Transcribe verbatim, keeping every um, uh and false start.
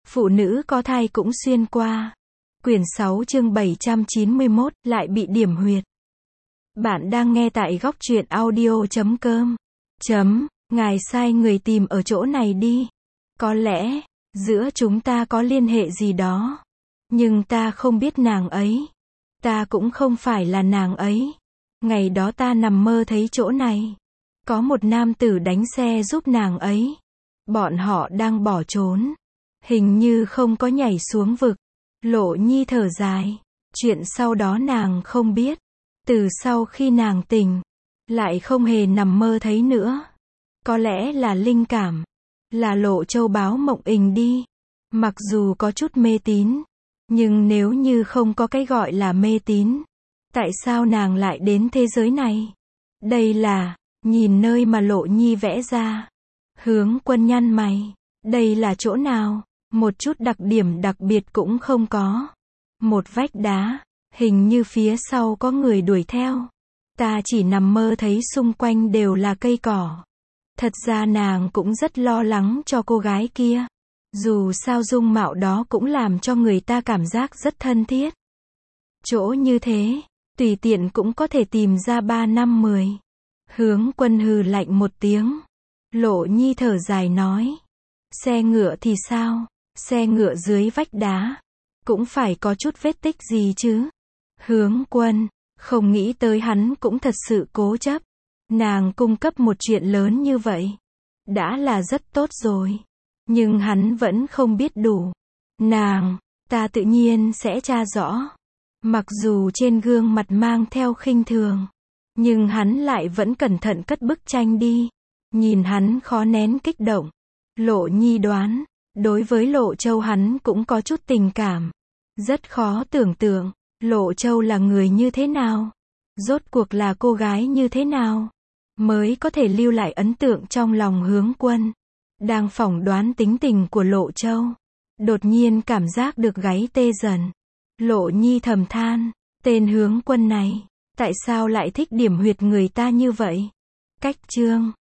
Phụ nữ có thai cũng xuyên qua. Quyển sáu chương bảy trăm chín mươi mốt, lại bị điểm huyệt. Bạn đang nghe tại góc truyện audio chấm com. Chấm, ngài sai người tìm ở chỗ này đi. Có lẽ, giữa chúng ta có liên hệ gì đó. Nhưng ta không biết nàng ấy. Ta cũng không phải là nàng ấy. Ngày đó ta nằm mơ thấy chỗ này. Có một nam tử đánh xe giúp nàng ấy. Bọn họ đang bỏ trốn. Hình như không có nhảy xuống vực. Lộ Nhi thở dài. Chuyện sau đó nàng không biết. Từ sau khi nàng tỉnh, lại không hề nằm mơ thấy nữa. Có lẽ là linh cảm. Là Lộ Châu báo mộng ình đi. Mặc dù có chút mê tín. Nhưng nếu như không có cái gọi là mê tín, tại sao nàng lại đến thế giới này? Đây là, nhìn nơi mà Lộ Nhi vẽ ra. Hướng Quân nhăn mày. Đây là chỗ nào? Một chút đặc điểm đặc biệt cũng không có. Một vách đá, hình như phía sau có người đuổi theo. Ta chỉ nằm mơ thấy xung quanh đều là cây cỏ. Thật ra nàng cũng rất lo lắng cho cô gái kia. Dù sao dung mạo đó cũng làm cho người ta cảm giác rất thân thiết. Chỗ như thế, tùy tiện cũng có thể tìm ra ba năm mười. Hướng Quân hừ lạnh một tiếng. Lộ Nhi thở dài nói. Xe ngựa thì sao? Xe ngựa dưới vách đá. Cũng phải có chút vết tích gì chứ? Hướng Quân, không nghĩ tới hắn cũng thật sự cố chấp. Nàng cung cấp một chuyện lớn như vậy. Đã là rất tốt rồi. Nhưng hắn vẫn không biết đủ. Nàng, ta tự nhiên sẽ tra rõ. Mặc dù trên gương mặt mang theo khinh thường. Nhưng hắn lại vẫn cẩn thận cất bức tranh đi. Nhìn hắn khó nén kích động. Lộ Nhi đoán, đối với Lộ Châu hắn cũng có chút tình cảm. Rất khó tưởng tượng, Lộ Châu là người như thế nào? Rốt cuộc là cô gái như thế nào? Mới có thể lưu lại ấn tượng trong lòng Hướng Quân. Đang phỏng đoán tính tình của Lộ Châu. Đột nhiên cảm giác được gáy tê dần. Lộ Nhi thầm than, tên Hướng Quân này, tại sao lại thích điểm huyệt người ta như vậy? Cách chương